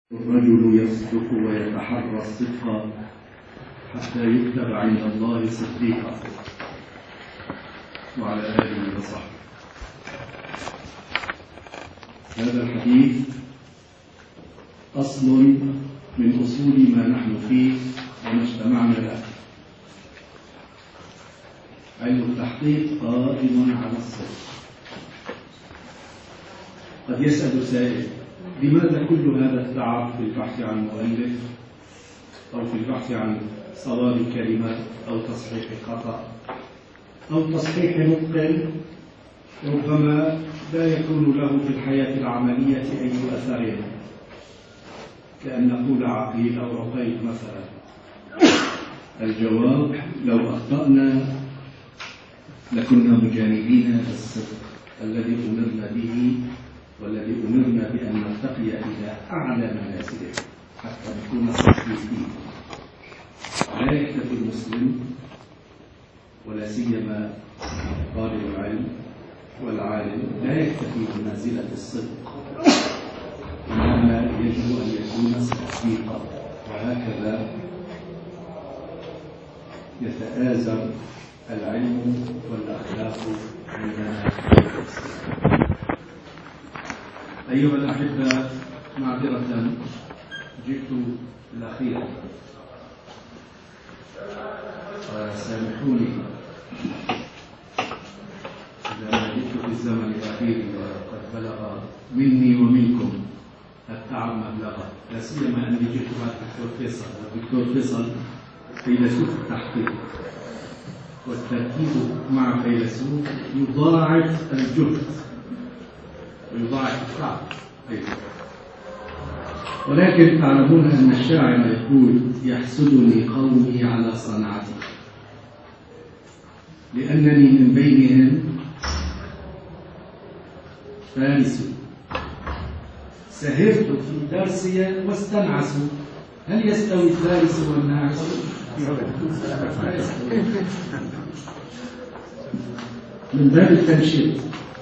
الرجل يصدق ويتحرى الصدق حتى يكتب عند الله صديقا. وعلى آله وصحبه. هذا الحديث أصل من أصول ما نحن فيه وما اجتمعنا له. علم التحقيق قائم على الصدق. قد يسأل سائل: لماذا كل هذا التعب في البحث عن مؤلف أو في البحث عن صواب كلمة أو تصحيح خطأ أو تصحيح نطق ربما لا يكون له في الحياة العملية أي أثر، كأن نقول عقيل أو عقيل مثلا؟ الجواب: لو أخطأنا لكنا مجانبين للصدق الذي أمرنا به والذي أمرنا بأن نرتقي إلى أعلى منازله حتى نكون صديقين. لا يكتفي المسلم ولا سيما طالب العلم والعالم لا يكتفي بمنزلة الصدق، إنما يجب أن يكون صديقا، وهكذا يتآزر العلم والأخلاق عندنا. أيها الأحبة، معذرة جئت الأخير، سامحوني إذا ما جئت في الزمن الأخير وقد بلغ مني ومنكم التعب مبلغا، لا سيما أني جئت مع الدكتور فيصل. الدكتور فيصل فيلسوف التحقيق، والتركيز مع فيلسوف يضاعف الجهد ويضاعف التعب أيضا. ولكن تعلمون أن الشاعر يقول: يحسدني قومي على صنعتي لأنني من بينهم فارس، سهرت في درسي واستنعسوا. هل يستوي الفارس والناعس؟ من باب التنشيط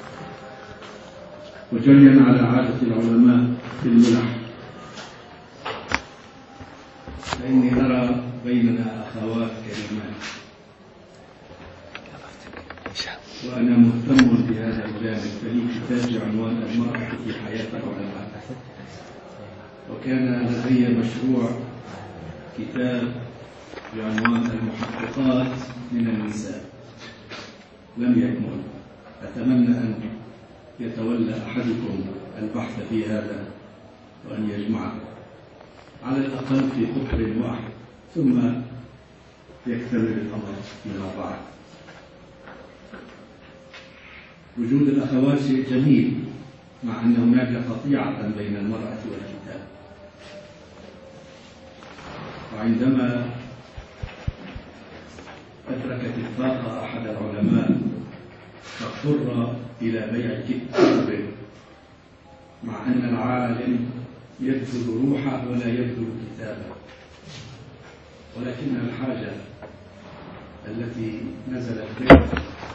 وجريا على عادة العلماء في الملح، فإني أرى بيننا أخوات كريمات، وأنا مهتم بهذا الجانب. فلي كتاب عنوان المرأة في حياة العلماء، وكان لدي مشروع كتاب بعنوان المحققات من النساء، لم يكمل. أتمنى أن يتولى أحدكم البحث في هذا وأن يجمعه على الأقل في قطر واحد، ثم يكتمل الأمر فيما بعد. وجود الأخوات شيء جميل، مع أن هناك قطيعة بين المرأة والكتاب. وعندما أدركت الفاقة أحد العلماء فاضطر إلى بيع كتاب، مع أن العالم يبذل روحه ولا يبذل كتابه، ولكن الحاجة التي نزلت به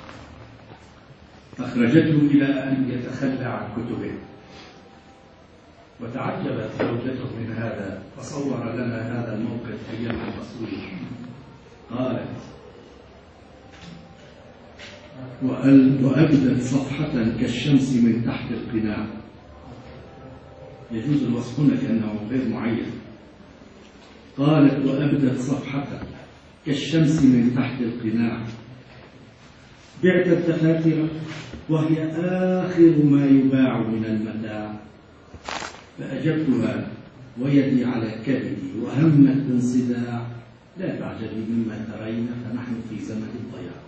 أخرجته إلى أن يتخلى عن كتبه. وتعجبت زوجته من هذا، فصور لنا هذا الموقف أيام الرسول. قالت: وأبدت صفحة كالشمس من تحت القناع. يجوز الوصف هنا كأنه غير معين. قالت: وأبدت صفحة كالشمس من تحت القناع. بعت الدفاتر وهي آخر ما يباع من المتاع. فأجبتها ويدي على كبدي وهمت بانصداع: لا تعجبي مما ترين، فنحن في زمن الضياع.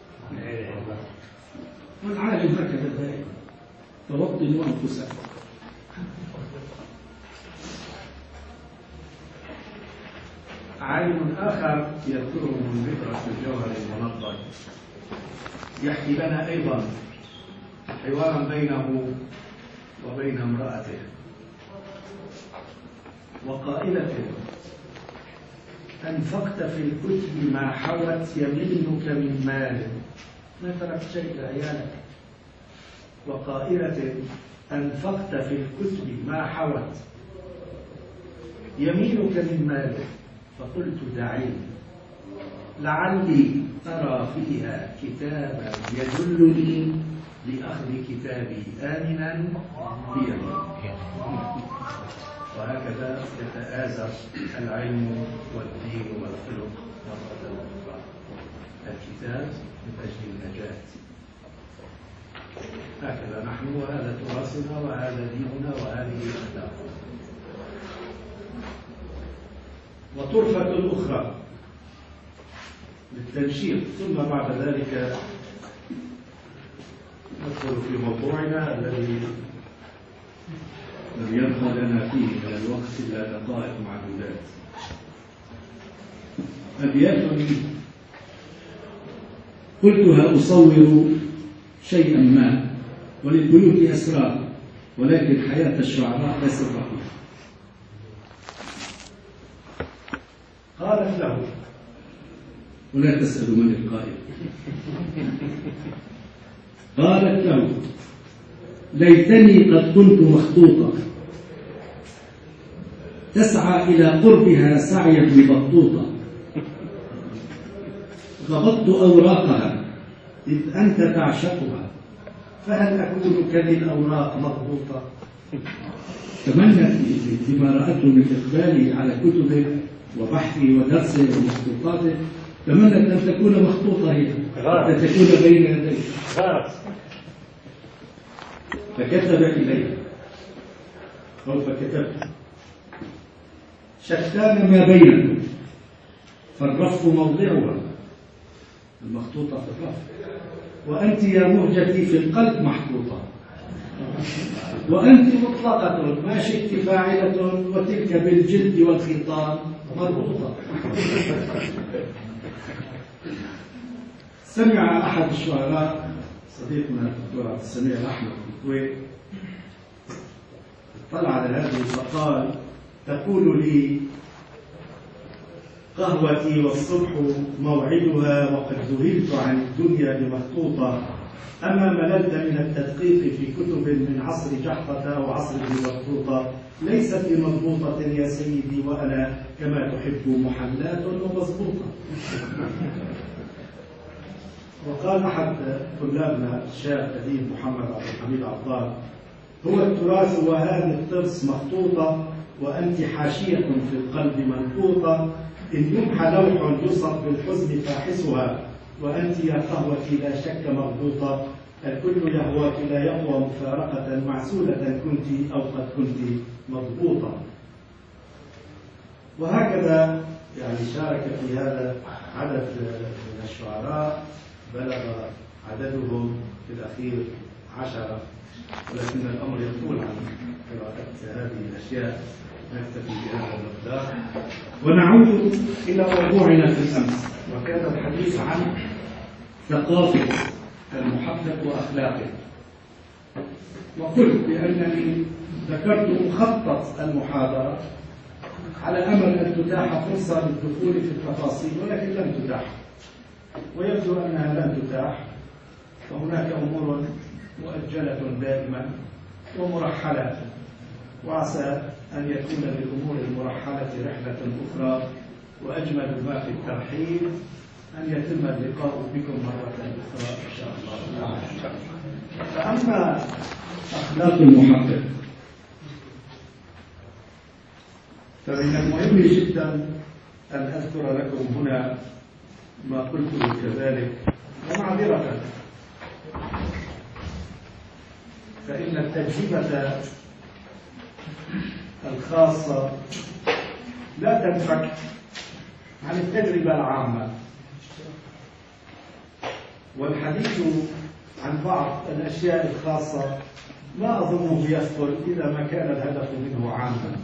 والعالم هكذا دائما: توطنوا أنفسكم. عالم آخر يذكره من ذكرى الجوهر المنظر يحكي لنا أيضا حوارا بينه وبين امرأته، وقائلته: أنفقت في الكتب ما حوت يمينك من مال، ما تركت شيء لعيالك. وقائلة: أنفقت في الكتب ما حوت يمينك من ماله، فقلت دعيني لعلي أرى فيها كتابا يدلني لأخذ كتابي آمنا بيميني. وهكذا يتآزر العلم والدين والخلق مرة أخرى. الكتاب من أجل النجاة. هكذا نحن، وهذا تراثنا وهذا ديننا وهذه أخلاقنا. وطرفة الأخرى للتنشيط، ثم بعد ذلك ندخل في موضوعنا الذي لم يبقى لنا فيه من الوقت إلا دقائق معدودات. أبيات قلتها أصور شيئا ما، وللبيوت أسرار، ولكن حياة الشعراء لا سر فيها. قالت له، ولا تسألوا من القائل. قالت له: ليتني قد كنت مخطوطة تسعى إلى قربها سعي ابن بطوطة، غبطت أوراقها إذ أنت تعشقها، فهل أكون كذي الأوراق مضبوطة؟ تمنت لما رأته من إقبالي على كتبه وبحثي ودرسه ومخطوطاته، تمنت أن تكون مخطوطة هي، أن تكون بين يديه، فكتب إليها أو فكتبت: شتان ما بينكم فالرف موضعها، المخطوطة في الرف، وأنت يا مهجتي في القلب محطوطة، وأنت مطلقة ما شئت فاعلة، وتلك بالجلد والخيطان مربوطة. سمع أحد الشعراء صديقنا الدكتور عبد السميع الأحمد في الكويت، اطلع على هذه فقال: تقول لي قهوتي والصبح موعدها، وقد ذهلت عن الدنيا بمخطوطة، أما مللت من التدقيق في كتب من عصر جحفة وعصر ابن بطوطة، ليست بمضبوطة يا سيدي، وأنا كما تحب محلات ومضبوطة. وقال أحد طلابنا الشاب أديب محمد عبد الحميد عطار: هو التراث وهذه الترس مخطوطة، وأنت حاشية في القلب منقوطة، إن يمحى لوح يصب بالحزن فاحسها، وأنت يا قهوتي لا شك مربوطة، الكل يهواك لا يقوى مفارقة، معسولة كنت أو قد كنت مضبوطة. وهكذا يعني شارك في هذا عدد من الشعراء بلغ عددهم في الأخير 10، ولكن الأمر يطول عن قراءة هذه الأشياء، نكتفي بهذا المقدار ونعود إلى موضوعنا في الأمس، وكان الحديث عن ثقافة المحقق وأخلاقه. وقلت بأنني ذكرت مخطط المحاضرة على أمل أن تتاح فرصة للدخول في التفاصيل، ولكن لم تتاح، ويبدو أنها لم تتاح، فهناك أمور مؤجلة دائما ومرحلة، وعسى أن يكون للأمور المرحلة رحلة أخرى، وأجمل ما في الترحيب أن يتم اللقاء بكم مرة أخرى إن شاء الله. فأما أخلاق المحقق فمن المهم جدا أن أذكر لكم هنا ما قلته كذلك، ومعذرة، فإن التجربة الخاصة لا تنفك عن التجربة العامة، والحديث عن بعض الأشياء الخاصة ما أظنه يثقل إذا ما كان الهدف منه عاما.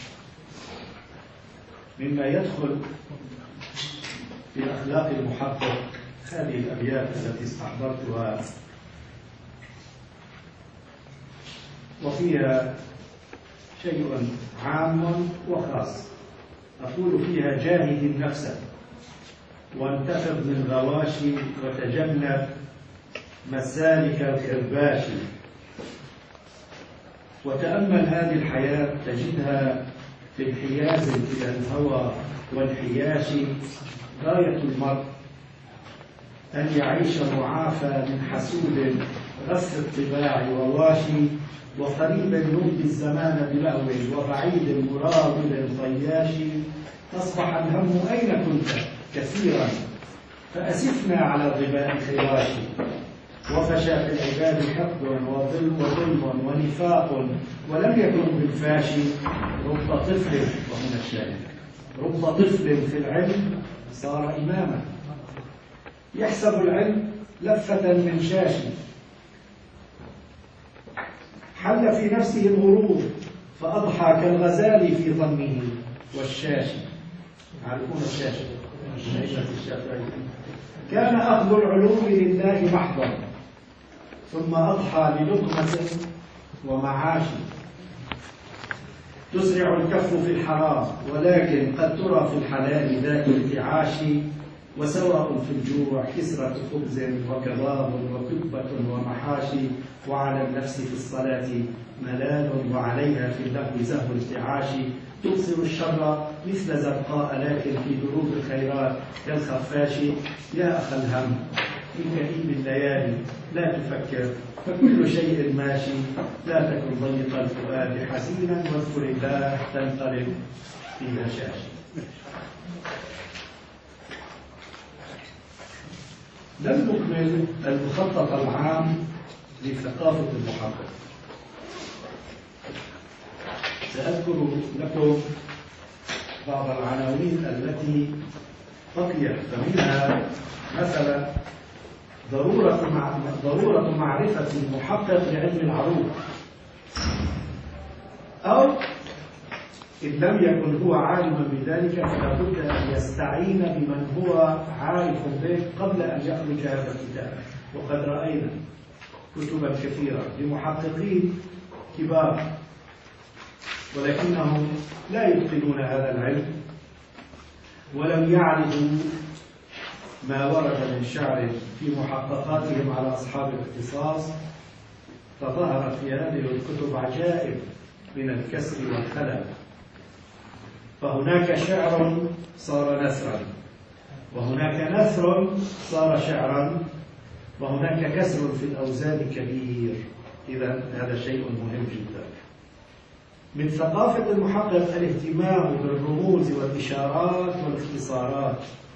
مما يدخل في أخلاق المحقق هذه الأبيات التي استحضرتها، وفيها شيء عام وخاص. أقول فيها: جاهد نفسك وانتفض من غواشي، وتجنب مسالك الخرباش، وتأمل هذه الحياة تجدها في بانحياز إلى الهوى وانحياش. غاية المرء أن يعيش معافى من حسود غس الطباع وواشي، وقريب يمضي الزمان بلهو وبعيد مراود طياش. أصبح الهم أين كنت كثيرا فأسفنا على ظباء خراشي، وفشى في العباد حقد وظلم ونفاق ولم يكن بالفاشي. رب طفل، وهنا الشاهد، رب طفل في العلم صار إماما، يحسب العلم لفة من شاشي، حل في نفسه الغرور فأضحى كالغزال في ظنه والشاشي. عارفون الشاشي؟ كان أخذ العلوم لله محضا، ثم أضحى بلقمة ومعاش. تسرع الكف في الحرام ولكن قد ترى في الحلال ذات الانتعاش. وسواء في الجوع كسرة خبز وكباب وكبة ومحاشي. وعلى النفس في الصلاة ملال وعليها في اللهو زهو انتعاش. تبصر الشر مثل زرقاء لكن في دروب الخيرات كالخفاش. يا أخا الهم في كئيب الليالي لا تفكر فكل شيء ماشي. لا تكن ضيق الفؤاد حزينا واذكر الله تنقلب في هشاشي. لم نكمل المخطط العام لثقافة المحقق. سأذكر لكم بعض العناوين التي بقيت، فمنها مثلا ضرورة معرفة المحقق لعلم العروض، أو إن لم يكن هو عالما بذلك فلا بد أن يستعين بمن هو عارف به قبل أن يخرج هذا الكتاب. وقد رأينا كتبا كثيرة لمحققين كبار ولكنهم لا يتقنون هذا العلم ولم يعرفوا ما ورد من شعر في محققاتهم على أصحاب الاختصاص، فظهرت في هذه الكتب عجائب من الكسر والخلل. فهناك شعر صار نثرا، وهناك نثر صار شعرا، وهناك كسر في الأوزان كبير. إذا هذا شيء مهم جدا. من ثقافة المحقق الاهتمام بالرموز والإشارات والاختصارات.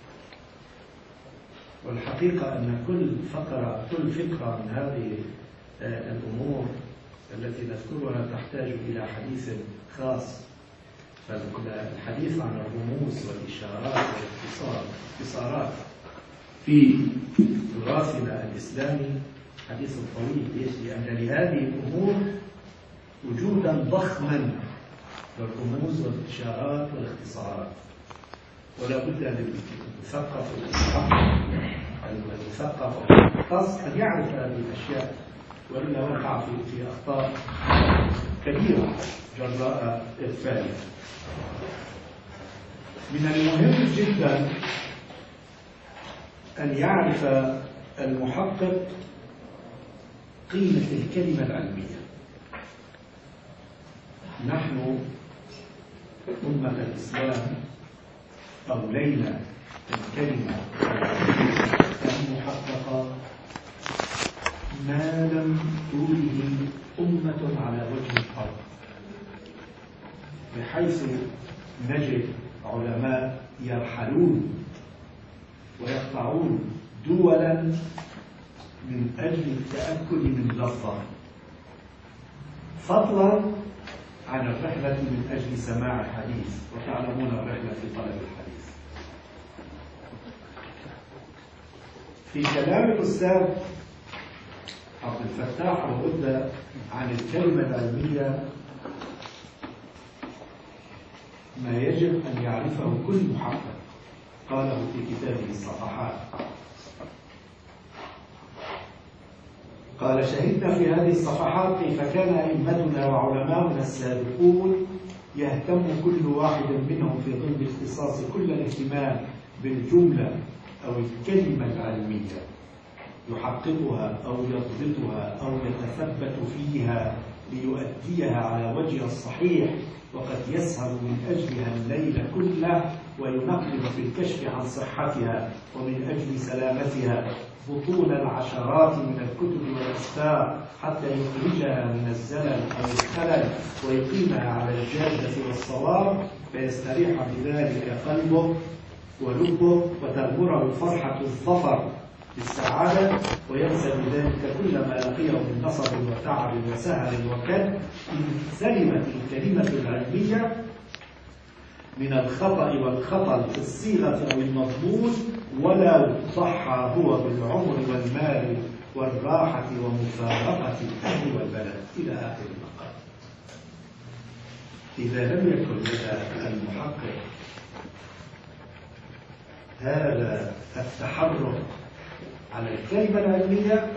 والحقيقة أن كل فقرة من هذه الأمور التي نذكرها تحتاج إلى حديث خاص. فالحديث عن الرموز والإشارات والاختصارات في تراثنا الإسلامي حديث طويل. ليش؟ لأن لهذه الأمور وجودا ضخما للرموز والإشارات والاختصارات، ولا بد للمثقف الخاص أن يعرف هذه الأشياء، وإلا وقع في أخطاء كبيرة جراء إغفالها. من المهم جدا أن يعرف المحقق قيمة الكلمة العلمية. نحن أمة الإسلام أولينا الكلمة المحققة ما لم توله أمة على وجه الأرض، بحيث نجد علماء يرحلون ويقطعون دولا من أجل التأكد من لفظة، فضلا عن الرحلة من أجل سماع الحديث. وتعلمون الرحلة في طلب الحديث. في كلام الأستاذ عبد الفتاح وغدة عن الكلمة العلمية ما يجب أن يعرفه كل محقق، قاله في كتابه الصفحات. قال: شهدنا في هذه الصفحات كيف كان أئمتنا وعلماؤنا السابقون يهتم كل واحد منهم في ضمن اختصاص كل الاهتمام بالجملة أو الكلمة العلمية، يحققها أو يضبطها أو يتثبت فيها ليؤديها على وجهها الصحيح، وقد يسهر من أجلها الليل كله وينقب في الكشف عن صحتها ومن أجل سلامتها بطون العشرات من الكتب والأسفار حتى يخرجها من الزلل أو الخلل ويقيمها على الجادة والصواب، فيستريح بذلك قلبه ولبه وتغمره فرحة الظفر بالسعادة، وينسى بذلك كل ما لقيه من نصب وتعب وسهر وكد إن سلمت الكلمة العلمية من الخطأ والخطل في الصيغة أو المضمون، ولو ضحى هو بالعمر والمال والراحة ومفارقة الأهل والبلد إلى آخر المقام. إذا لم يكن لدى المحقق هذا التحرك على الكلمة العلمية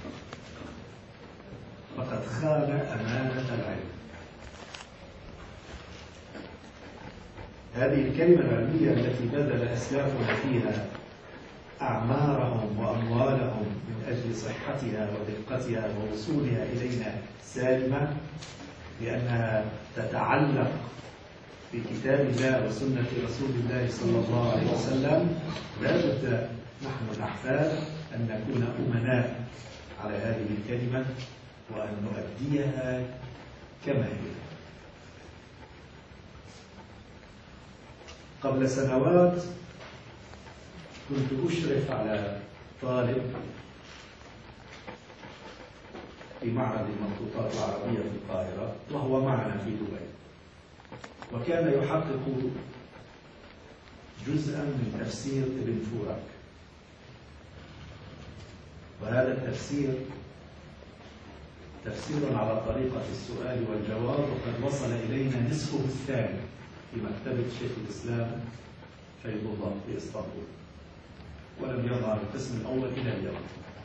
فقد خان أمانة العلم. هذه الكلمة العلمية التي بذل أسلافنا فيها أعمارهم وأموالهم من أجل صحتها ودقتها ووصولها إلينا سالمة، لأنها تتعلق بكتاب الله وسنة رسول الله صلى الله عليه وسلم، لا بد نحن الأحفاد أن نكون أمناء على هذه الكلمة وأن نؤديها كما هي. قبل سنوات كنت أشرف على طالب في معرض المخطوطات العربية في القاهرة وهو معنا في دبي، وكان يحقق جزءا من تفسير ابن فورك، وهذا التفسير تفسير على طريقة السؤال والجواب، وقد وصل إلينا نصفه الثاني في مكتبة شيخ الإسلام فيض الله في إسطنبول، ولم يظهر القسم الأول إلى اليوم.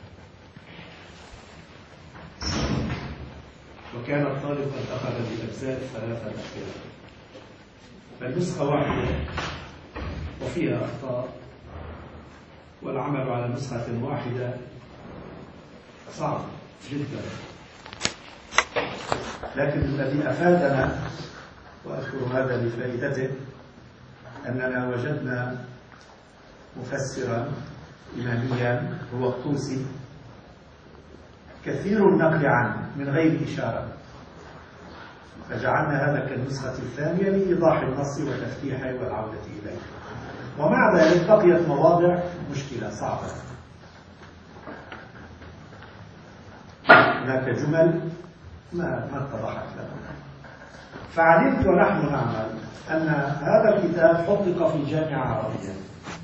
وكان الطالب قد أخذ بالأجزاء الثلاثة الأخيرة، فالنسخة واحدة وفيها أخطاء، والعمل على نسخة واحدة صعب جدا. لكن الذي أفادنا، وأذكر هذا لفائدته، أننا وجدنا مفسرا إماميا هو الطوسي كثير النقل عنه من غير إشارة، فجعلنا هذا كالنسخة الثانية لإيضاح النص وتفتيحه والعودة إليه. ومع ذلك بقيت مواضع مشكلة صعبة، هناك جمل ما اتضحت لنا، فعلمت ونحن نعمل أن هذا الكتاب حقق في جامعة عربية.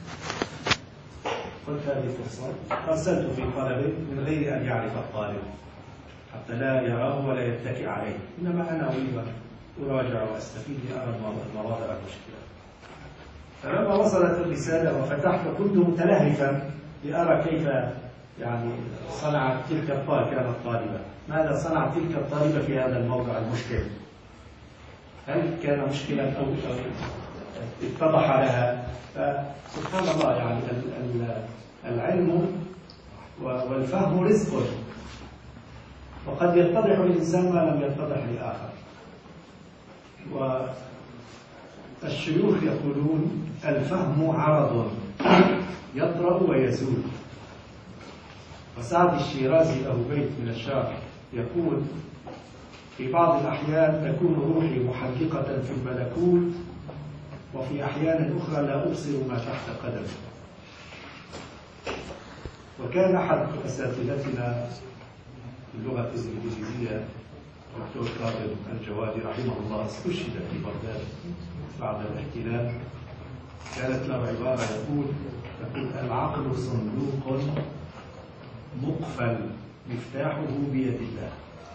قلت هذه فرصة، أرسلت في طلبه من غير أن يعرف الطالب حتى لا يراه ولا يتكئ عليه، إنما أنا أريد أن أراجع وأستفيد لأرى المواضع المشكلة. فلما وصلت الرسالة وفتحت كنت متلهفا لأرى كيف يعني صنعت تلك الطالبة، كانت طالبة، ماذا صنعت تلك الطالبة في هذا الموضع المشكل؟ هل كان مشكلة أو اتضح لها؟ فسبحان الله، يعني العلم والفهم رزق، وقد يتضح للإنسان ما لم يتضح لآخر. والشيوخ يقولون الفهم عرض يطرأ ويزول. وسعد الشيرازي له بيت من الشعر يقول: في بعض الأحيان تكون روحي محلقة في الملكوت، وفي أحيان أخرى لا أبصر ما تحت قدمي. وكان أحد أساتذتنا في اللغة الإنجليزية دكتور كاظم الجوادي رحمه الله استشهد في بغداد بعد الاحتلال، كانت له عبارة يقول: العقل صندوق مقفل مفتاحه بيد الله.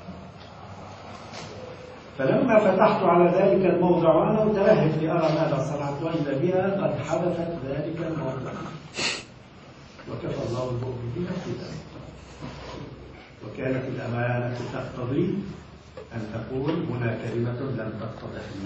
فلما فتحت على ذلك الموضع وأنا متلهف لأرى ماذا صنعت، وإذا بها قد حدثت ذلك الموضع، وكفى الله المؤمنين القتال. وكانت الأمانة تقتضي أن تقول هنا كلمة لم تتضح لي.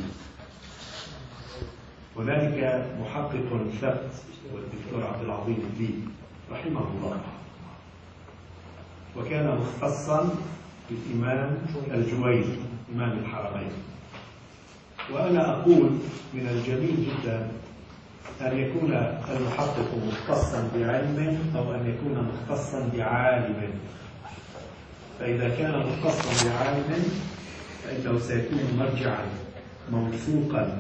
هنالك محقق ثبت والدكتور عبد العظيم الدين رحمه الله، وكان مختصا للإمام الجويني إمام الحرمين. وأنا أقول من الجميل جدا أن يكون المحقق مختصا بعلم أو أن يكون مختصا بعالم. فإذا كان مختصا بعالم فإنه سيكون مرجعا موثوقا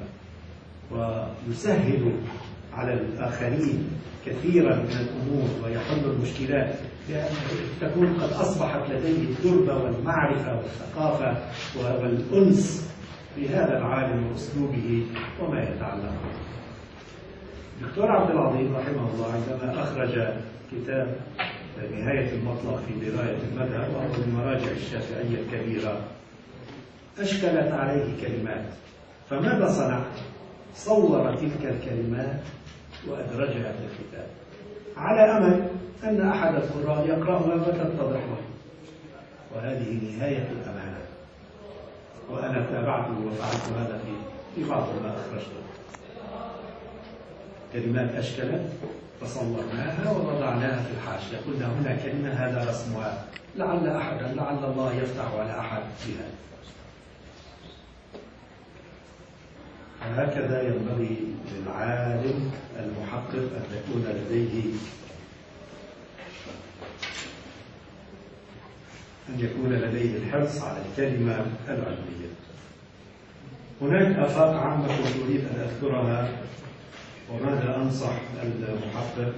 ويسهل على الآخرين كثيرا من الأمور ويحل المشكلات، لأن تكون قد أصبحت لديه التربة والمعرفة والثقافة والأنس بهذا العالم وأسلوبه وما يتعلم. الدكتور عبد العظيم رحمه الله عندما أخرج كتاب نهاية المطلب في دراية المذهب، وهو من مراجع الشافعية الكبيرة، أشكلت عليه كلمات، فماذا صنع؟ صور تلك الكلمات وأدرجها في الكتاب على أمل أن أحد القراء يقرأها فتتضح له، وهذه نهاية الأمانة. وأنا تابعته وفعلت هذا في بعض ما أخرجته. كلمات أشكلت فصورناها ووضعناها في الحاشية، قلنا هنا كلمة هذا رسمها، لعل أحدا لعل الله يفتح على أحد بها. هكذا ينبغي للعالم المحقق أن تكون لديه الحرص على الكلمة العلمية. هناك آفاق عامة أريد أن أذكرها وماذا أنصح المحقق،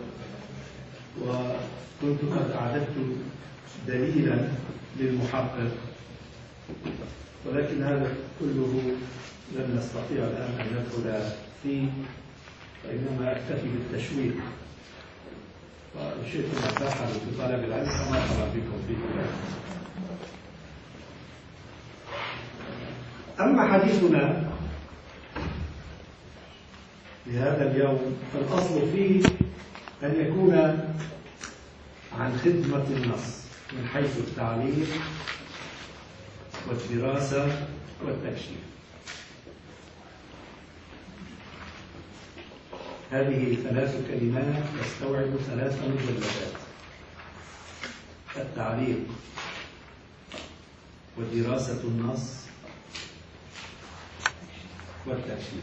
وكنت قد أعددت دليلا للمحقق، ولكن هذا كله لن نستطيع الآن أن ندخل فيه، فإنما أكتفي بالتشويق. وإن شئتم أن تبحثوا في طلب العلم فمرحبا بكم في ذلك. أما حديثنا لهذا اليوم فالأصل فيه أن يكون عن خدمة النص من حيث التعليم والدراسة والتكشيف. هذه 3 كلمات تستوعب 3 مجلدات: التعليق ودراسة النص والتكشيف.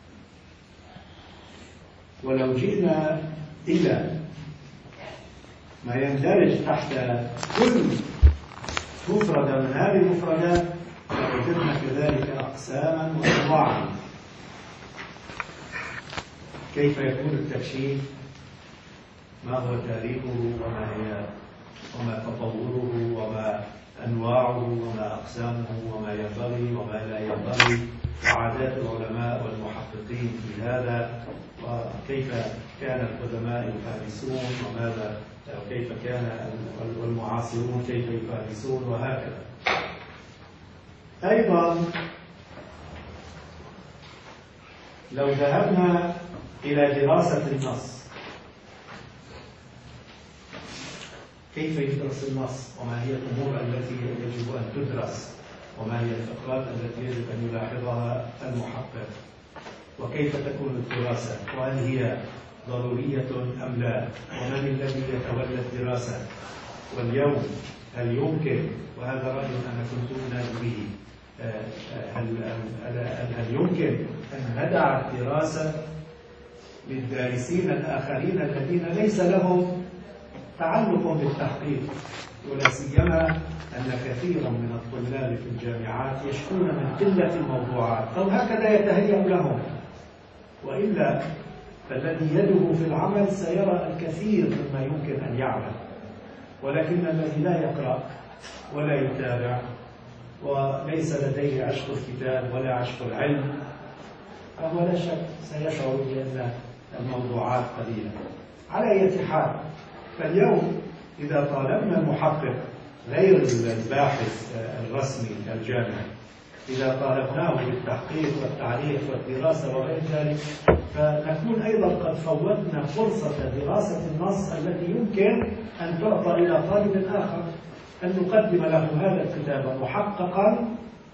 ولو جئنا إلى ما يندرج تحت كل مفردة من هذه المفردات لوجدنا كذلك أقساما وأنواعا. كيف يكون التكشيف؟ ما هو تاريخه وما تطوره وما أنواعه وما أقسامه وما ينبغي وما لا ينبغي، وعادات العلماء والمحققين في هذا، وكيف كان القدماء يفارسون وكيف كان المعاصرون كيف يفارسون، وهكذا. أيضا لو ذهبنا إلى دراسة النص، كيف يدرس النص وما هي الأمور التي يجب أن تدرس وما هي الفقرات التي يجب أن يلاحظها المحقق، وكيف تكون الدراسة وهل هي ضرورية أم لا، ومن الذي يتولى الدراسة، واليوم هل يمكن، وهذا رأي أنا كنت أنادي به، هل يمكن أن ندع الدراسة للدارسين الآخرين الذين ليس لهم تعلق بالتحقيق، ولا سيما أن كثيرا من الطلاب في الجامعات يشكون من قلة الموضوعات أو هكذا يتهيأ لهم، وإلا فالذي يده في العمل سيرى الكثير مما يمكن أن يعمل، ولكن الذي لا يقرأ ولا يتابع وليس لديه عشق الكتاب ولا عشق العلم فهو لا شك سيشعر بأن الموضوعات قليلة. على أي حال، فاليوم إذا طالبنا المحقق غير الباحث الرسمي الجامعي، إذا طالبناه بالتحقيق والتعليق والدراسة وغير ذلك، فنكون أيضا قد فوتنا فرصة دراسة النص التي يمكن أن تعطى إلى طالب آخر، أن نقدم له هذا الكتاب محققا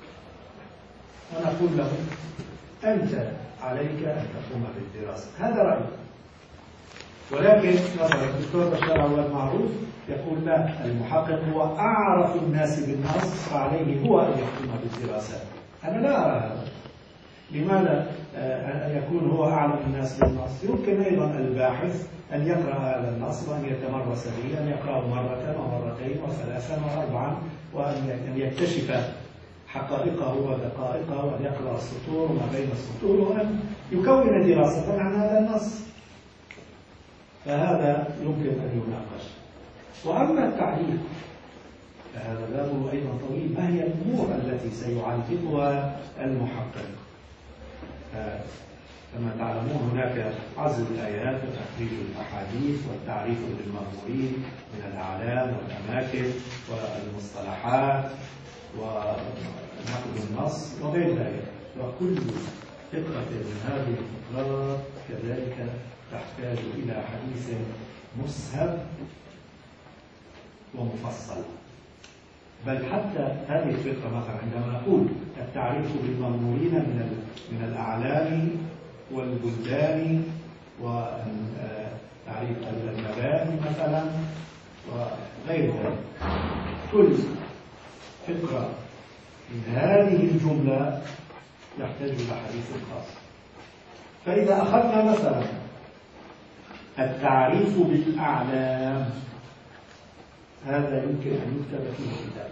ونقول له أنت عليك أن تقوم بالدراسة. هذا رأيي. ولكن مثلا الدكتور بشار عواد معروف يقول لا، المحقق هو أعرف الناس بالنص فعليه هو أن يحكم بالدراسات. أنا لا أرى هذا. لماذا أن يكون هو أعلم الناس بالنص؟ يمكن أيضا الباحث أن يقرأ هذا النص وأن يتمرس به، أن يقرأه مرة ومرتين وثلاثا وأربعا، وأن يكتشف حقائقه ودقائقه، وأن يقرأ السطور وما بين السطور، وأن يكون دراسة عن هذا النص. فهذا يمكن أن يناقش. وأما التعليق فهذا بابه أيضا طويل. ما هي الأمور التي سيعلقها المحقق؟ كما تعلمون هناك عزل الآيات وتخريج الأحاديث والتعريف بالمأمورين من الأعلام والأماكن والمصطلحات ونقد النص وغير ذلك. وكل فقرة من هذه الفقرات كذلك تحتاج إلى حديث مسهب ومفصل. بل حتى هذه الفقرة مثلا عندما نقول التعريف بالمأمورين من الأعلام والبلدان وتعريف المباني مثلا وغير ذلك، كل فقرة من هذه الجملة يحتاج إلى حديث خاص. فإذا أخذنا مثلا التعريف بالأعلام، هذا يمكن أن يكتب فيه كتاب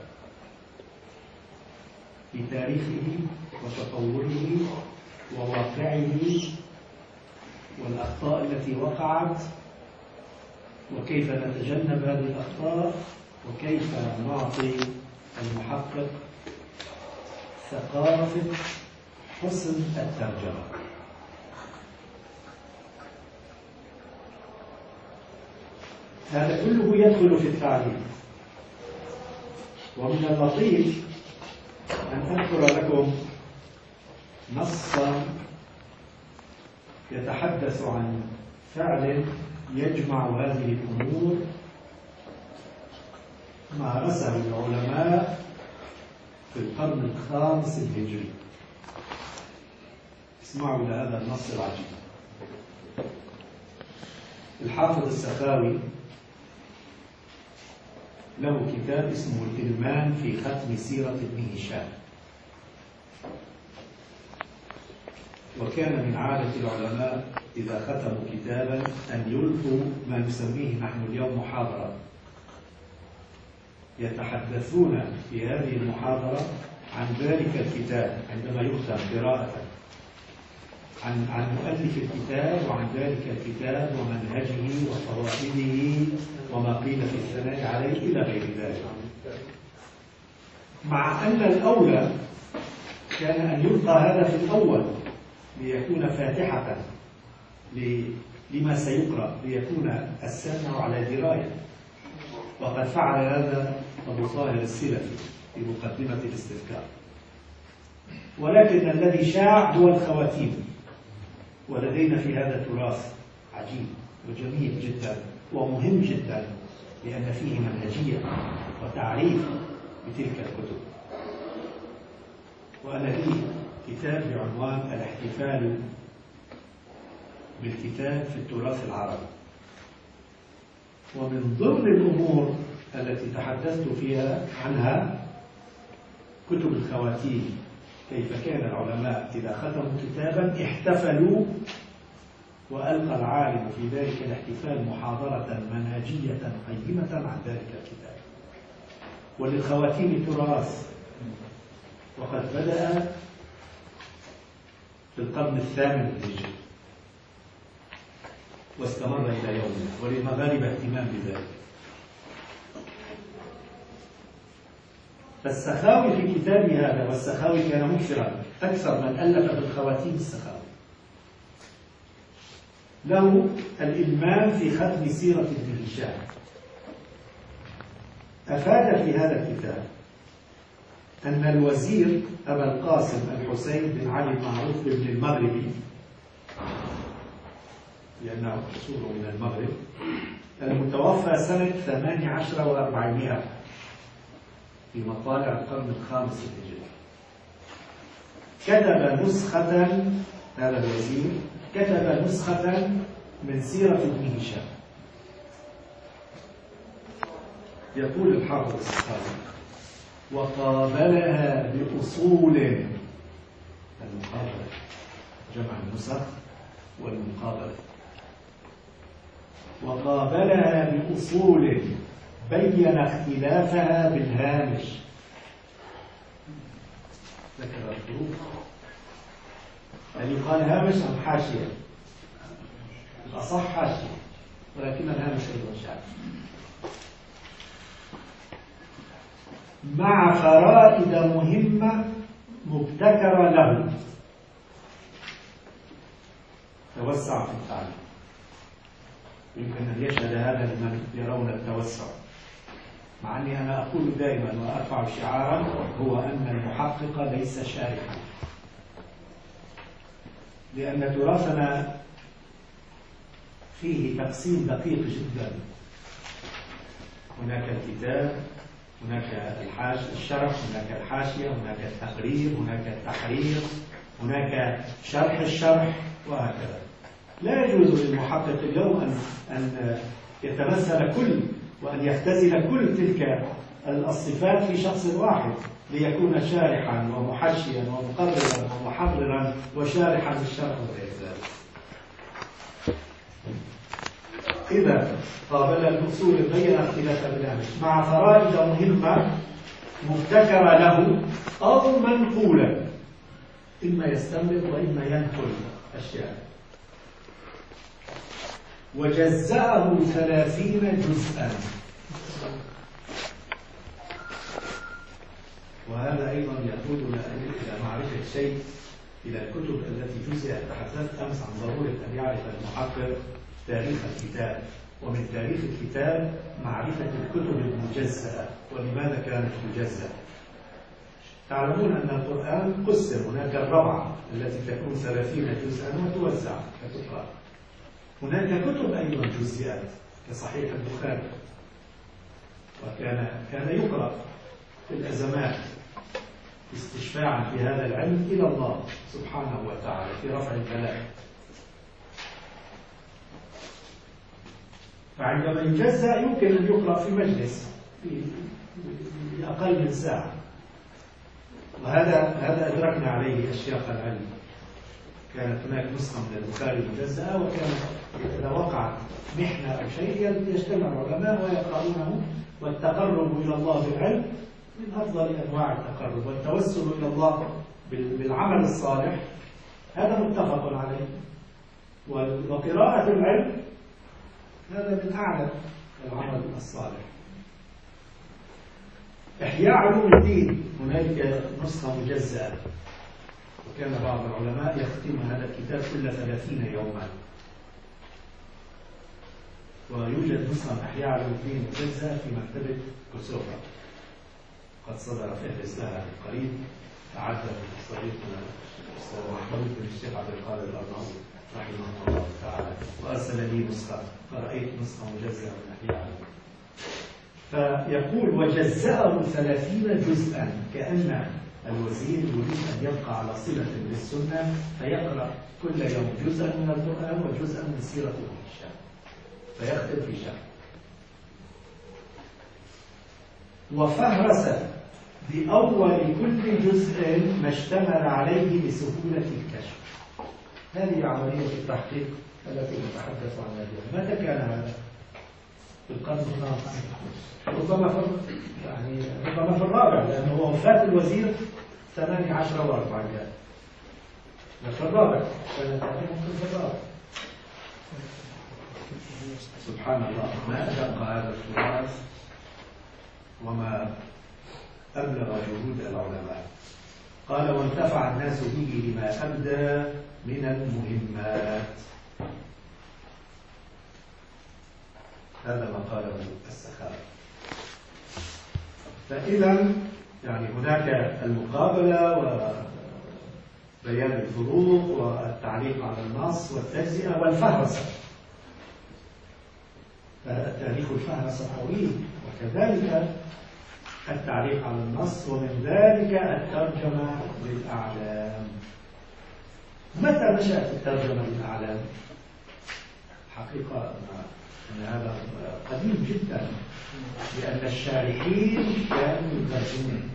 في تاريخه وتطوره وواقعه والأخطاء التي وقعت وكيف نتجنب هذه الأخطاء وكيف نعطي المحقق ثقافة حسن الترجمة. هذا كله يدخل في التعريف. ومن اللطيف أن أذكر لكم نصا يتحدث عن فعل يجمع هذه الأمور مارسه العلماء في القرن الخامس الهجري. اسمعوا إلى هذا النص العجيب. الحافظ السخاوي له كتاب اسمه الإلمام في ختم سيرة ابن هشام، وكان من عادة العلماء إذا ختموا كتابا أن يلقوا ما نسميه نحن اليوم محاضرة، يتحدثون في هذه المحاضرة عن ذلك الكتاب عندما يختم قراءة، عن مؤلف الكتاب وعن ذلك الكتاب ومنهجه وفوائده وما قيل في الثناء عليه إلى غير ذلك. مع أن الأولى كان أن يلقى هذا في الأول ليكون فاتحة لما سيقرأ، ليكون السامع على دراية. وقد فعل هذا أبو طاهر السلفي في مقدمة الاستذكار. ولكن الذي شاع هو الخواتيم، ولدينا في هذا تراث عجيب وجميل جدا ومهم جدا، لأن فيه منهجية وتعريف بتلك الكتب. وأنا لي كتاب بعنوان الاحتفال بالكتاب في التراث العربي، ومن ضمن الأمور التي تحدثت فيها عنها كتب الخواتيم، كيف كان العلماء إذا ختموا كتابا احتفلوا، وألقى العالم في ذلك الاحتفال محاضرة منهجية قيمة عن ذلك الكتاب. وللخواتيم تراث، وقد بدأ في القرن الثامن الهجري واستمر إلى يومنا، وللمغاربة اهتمام بذلك. فالسخاوي في كتابه هذا، والسخاوي كان مكثرا، أكثر من ألف بالخواتيم السخاوي، له الإلمام في ختم سيرة ابن هشام. أفاد في هذا الكتاب أن الوزير أبا القاسم الحسين بن علي المعروف بن المغربي، لأنه أصوله من المغرب، المتوفى سنة 18 و400 في مطالع القرن الخامس الهجري، كتب نسخة، هذا الوزير كتب نسخة من سيرة ابن هشام. يقول الحافظ السخاوي: وقابلها بأصول، المقابلة جمع النسخ والمقابلة، وقابلها بأصول بين اختلافها بالهامش. ذكر الظروف يعني قال هامش أم حاشية؟ الأصح حاشية، ولكن الهامش أيضا شاذ. مع فرائد مهمة مبتكرة له. توسع في التعليم، يمكن أن يشهد هذا لمن يرون التوسع، مع أني أنا أقول دائما وأرفع شعارا هو أن المحقق ليس شارحا، لأن تراثنا فيه تقسيم دقيق جدا. هناك الكتاب، هناك الشرح، هناك الحاشية، هناك التقرير، هناك التحرير، هناك شرح الشرح، وهكذا. لا يجوز للمحقق اليوم أن يتمثل كل وأن يختزل كل تلك الصفات في شخص واحد ليكون شارحا ومحشيا ومقررا ومحررا وشارحا للشرح وغير ذلك. إذا قابل الأصول بين اختلاف بالهامش مع فرائد مهمة مبتكرة له أو منقولة، إما يستنبط وإما ينقل أشياء. وجزأه 30 جزءا، وهذا أيضا يقودنا إلى معرفة شيء، إلى الكتب التي جزئت. تحدثت أمس عن ضرورة أن يعرف المحقق تاريخ الكتاب، ومن تاريخ الكتاب معرفة الكتب المجزأة ولماذا كانت مجزأة. تعلمون أن القرآن قسم، هناك الربعة التي تكون 30 جزءا وتوزع كتقرأ. هناك كتب أيضا جزئت كصحيح البخاري، وكان يقرأ في الأزمات استشفاعا في هذا العلم إلى الله سبحانه وتعالى في رفع البلاء. فعندما يجزأ يمكن أن يقرأ في مجلس في أقل من ساعة، وهذا أدركنا عليه أشياخ العلم. كانت هناك نسخة من البخاري مجزأة، وكان إذا وقعت محنة أو شيء يجتمع العلماء ويقرؤونه. والتقرب إلى الله بالعلم من أفضل أنواع التقرب، والتوسل إلى الله بالعمل الصالح هذا متفق عليه. وقراءة العلم هذا من أعلى العمل الصالح. إحياء علوم الدين هنالك نسخة مجزأة، وكان بعض العلماء يختم هذا الكتاب كل 30 يوما. ويوجد نسخة من إحياء علوم الدين مجزأة في مكتبة كسوفة، قد صدر فهرس لها من قريب، أعده صديقنا الأستاذ محمود بن الشيخ عبد القادر الأرناؤوطي رحمه الله تعالى، وأرسل لي نسخة، فرأيت نسخة مجزأة من إحياء علوم. فيقول وجزأه 30 جزءا، كأن الوزير يريد أن يبقى على صلة بالسنة، فيقرأ كل يوم جزءا من القرآن وجزءا من سيرة ابن هشام، فيختم في شهر. وفهرس بأول كل جزء ما اشتمل عليه بسهولة الكشف. هذه عملية التحقيق التي نتحدث عنها اليوم. متى كان هذا؟ في القرن الرابع، ربما في الرابع، لأنه وفاة الوزير 18 و400. في الرابع في الرابع. سبحان الله، ما أدق هذا التراث وما أبلغ جهود العلماء. قال وانتفع الناس به لما أبدى من المهمات. هذا ما قاله السخاوي. فإذا يعني هناك المقابلة وبيان الفروق والتعليق على النص والتجزئة والفهرسة. فالتاريخ الفهرسة طويل، وكذلك التعليق على النص، ومن ذلك الترجمة للأعلام. متى نشأت الترجمة للأعلام؟ حقيقة أن هذا قديم جدا، لأن الشارحين كانوا يترجمون،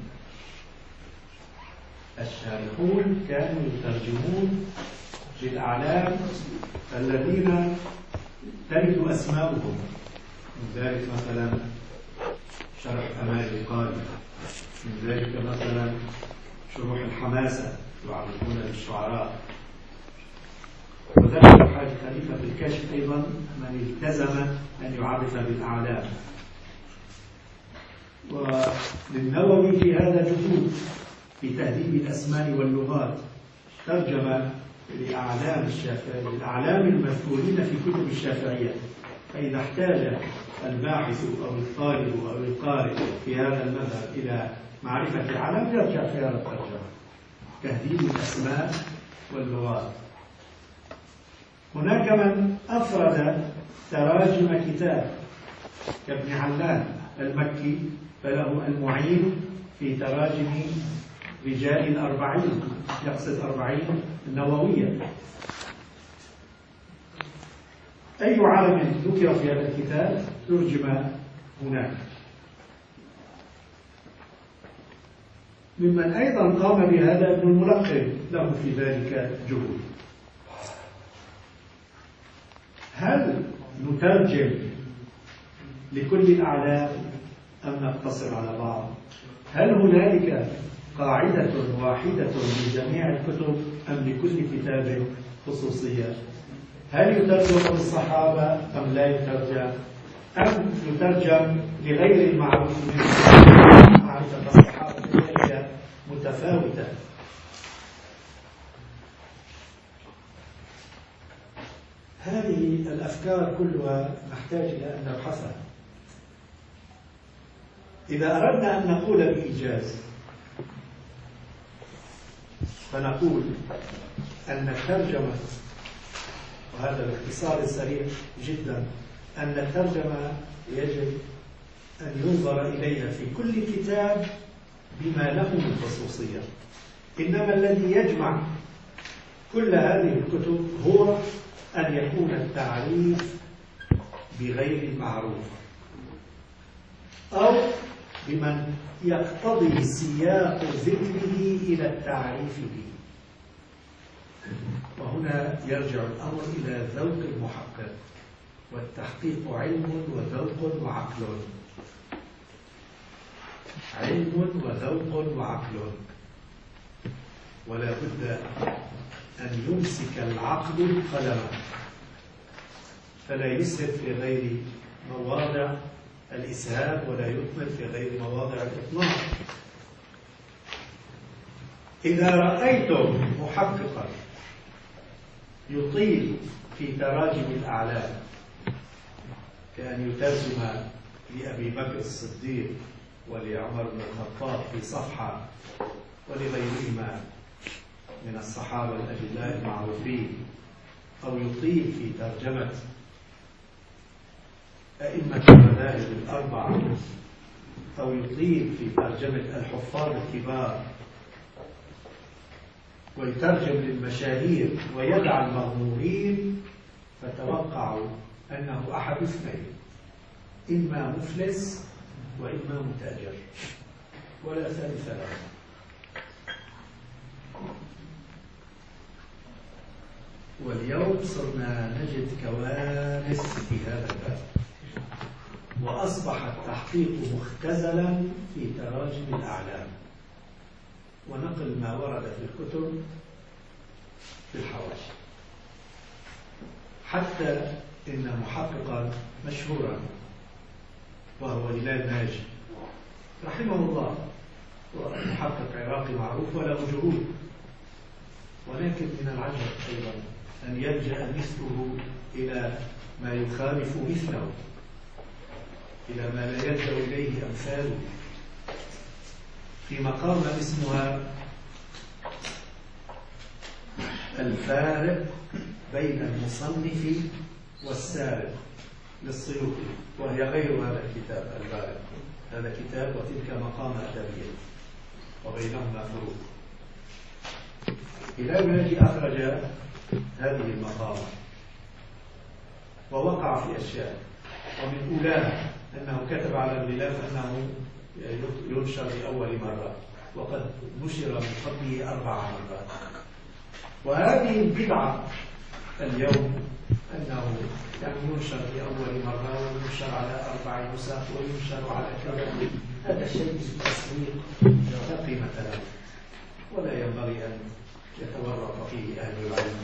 الشارحون كانوا يترجمون للأعلام الذين ترد أسماؤهم، من ذلك مثلا شرح أمال القاري، من ذلك مثلا شروح الحماسة يعرفون للشعراء. وذكر حاج خليفة في الكشف أيضا من التزم أن يعرف بالأعلام. وللنووي في هذا جهود في تهذيب الأسماء واللغات، ترجم للأعلام المذكورين في كتب الشافعية، فإذا احتاج الباحث أو الطالب أو القارئ في هذا المذهب إلى معرفة علم يرجع في هذا الترجمة، تهذيب الأسماء واللغات. هناك من أفرد تراجم كتاب كابن علان المكي، فله المعين في تراجم رجال الأربعين، يقصد 40 النووية. أي عالم ذكر في هذا الكتاب ترجم هناك. ممن أيضا قام بهذا ابن الملقن، له في ذلك جهود. هل نترجم لكل الأعلام أم نقتصر على بعض؟ هل هنالك قاعدة واحدة لجميع الكتب أم لكل كتاب خصوصية؟ هل يترجم للصحابة أم لا يترجم؟ أم يترجم لغير المعروف منهم؟ معرفة الصحابة هي متفاوتة. هذه الأفكار كلها نحتاج إلى أن نبحثها. إذا أردنا أن نقول بإيجاز فنقول أن الترجمة، وهذا باختصار سريع جدا، أن الترجمة يجب أن ينظر إليها في كل كتاب بما له من خصوصية، إنما الذي يجمع كل هذه الكتب هو أن يكون التعريف بغير المعروف أو بمن يقتضي سياق ذكره إلى التعريف به. وهنا يرجع الأمر إلى ذوق المحقق، والتحقيق علم وذوق وعقل، علم وذوق وعقل، ولا بد أن يمسك العقل القلم فلا يسهب في غير مواضع الإسهاب ولا يطمر في غير مواضع الإطمار. إذا رأيتم محققا يطيل في تراجم الأعلام، كأن يترجم لأبي بكر الصديق ولعمر بن الخطاب في صفحة ولغيرهما من الصحابة الأجلاء المعروفين، أو يطيل في ترجمة أئمة المذاهب الأربعة، أو يطيل في ترجمة الحفاظ الكبار، ويترجم للمشاهير ويدع المغمورين، فتوقعوا أنه أحد اثنين: إما مفلس وإما متاجر، ولا ثالث له. واليوم صرنا نجد كوارث في هذا الباب، وأصبح التحقيق مختزلا في تراجم الأعلام ونقل ما ورد في الكتب في الحواشي. حتى إن محققا مشهورا وهو هلال ناجي رحمه الله، محقق عراقي معروف وله جهود، ولكن من العجب أيضا أن يلجأ مثله إلى ما يخالف مثله، إلى ما لا يلجأ إليه أمثاله، في مقامة اسمها الفارق بين المصنف والسارق للسيوطي، وهي غير هذا الكتاب الفارق. هذا كتاب وتلك مقامة أدبية وبينهما فروق. هلال ناجي أخرج هذه المقامة، ووقع في أشياء، ومن أولاها أنه كتب على الغلاف أنه ينشر لأول مرة، وقد نشر من قبله 4 مرات. وهذه البدعة اليوم أنه ينشر لأول مرة وينشر على 4 نسخ وينشر على كذا، هذا شيء تسويق لا قيمة له، ولا ينبغي أن يتورط فيه أهل العلم.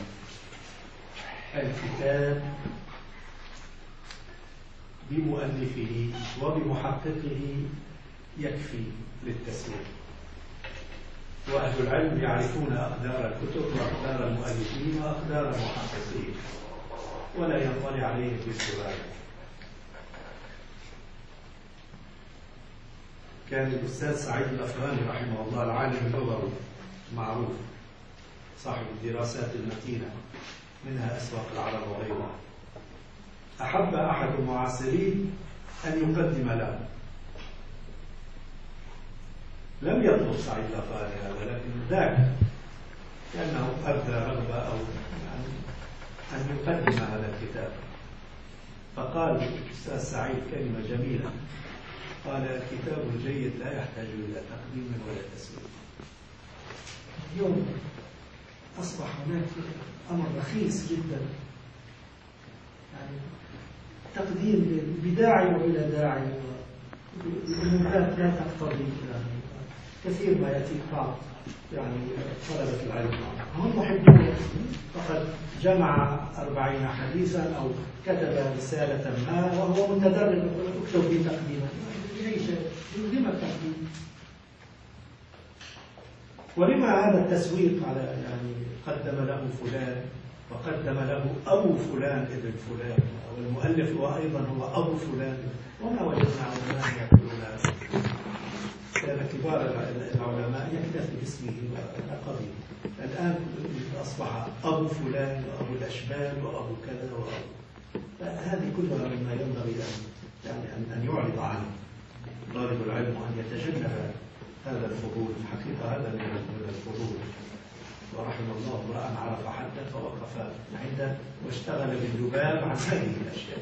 الكتاب بمؤلفه وبمحققه يكفي للتسويق، وأهل العلم يعرفون أقدار الكتب وأقدار المؤلفين وأقدار المحققين، ولا ينطلي عليهم بالسؤال. كان الأستاذ سعيد الأفغاني رحمه الله العالم اللغوي معروف صاحب الدراسات المتينة منها أسواق العرب وغيرها، أحب أحد المعاصرين أن يقدم له، لم يطلب سعيد الأفغاني هذا، لكن ذاك كأنه أبدى رغبة أو أن يقدم هذا الكتاب، فقال الأستاذ سعيد كلمة جميلة، قال: الكتاب الجيد لا يحتاج إلى تقديم ولا تسويق. اليوم أصبح هناك أمر رخيص جدا، يعني تقديم بداعي وإلى داعي، والأمورات لا تقتضي، يعني كثير ما يأتي بعض يعني طلبة العلم هم يحبون فقد جمع 40 حديثا أو كتب رسالة ما وهو متدرب، اكتب لي تقديما، ليش لما التقديم؟ ولما هذا التسويق على يعني قدم له فلان وقدم له أبو فلان ابن فلان، والمؤلف هو أيضا هو أبو فلان، وما وجدنا علماء يقولون هذا. كان كبار العلماء يكتفي باسمه وقضيه. الآن أصبح أبو فلان وأبو الأشبال وأبو كذا وأبو، هذه كلها مما ينبغي أن يعرض عنه طالب العلم وأن يتجنب هذا الفضول. حقيقة هذا من الفضول. ورحم الله امرأ عرف حدا فوقف عنده واشتغل بالذباب عن هذه الأشياء.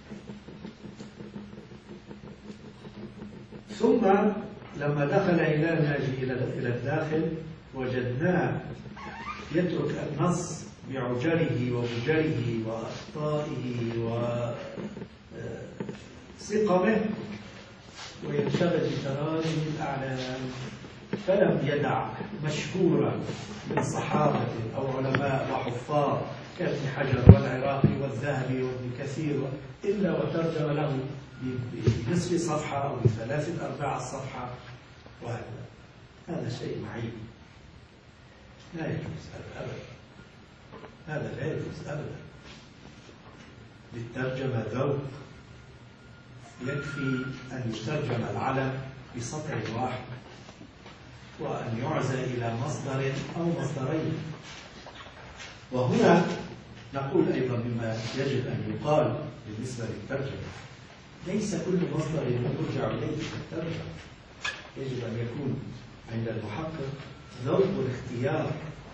ثم لما دخل هلال ناجي إلى الداخل وجدناه يترك النص بعجره ومجره وأخطائه وسقمه وينشغل بتراجم الأعلام، فلم يدع مشهورا من صحابة أو علماء وحفاظ كابن حجر والعراقي والذهبي وابن كثير إلا وترجم له بنصف صفحة أو ب3/4 الصفحة، وهذا هذا شيء معيب لا يجوز أبدا، هذا لا يجوز أبدا. بالترجمة ذوق، يكفي أن يترجم العلم بسطر واحد وأن يعزى إلى مصدر أو مصدرين. وهنا نقول أيضا بما يجب أن يقال بالنسبة للترجمة، ليس كل مصدر يرجع إليه في الترجمة، يجب أن يكون عند المحقق ذوق الاختيار.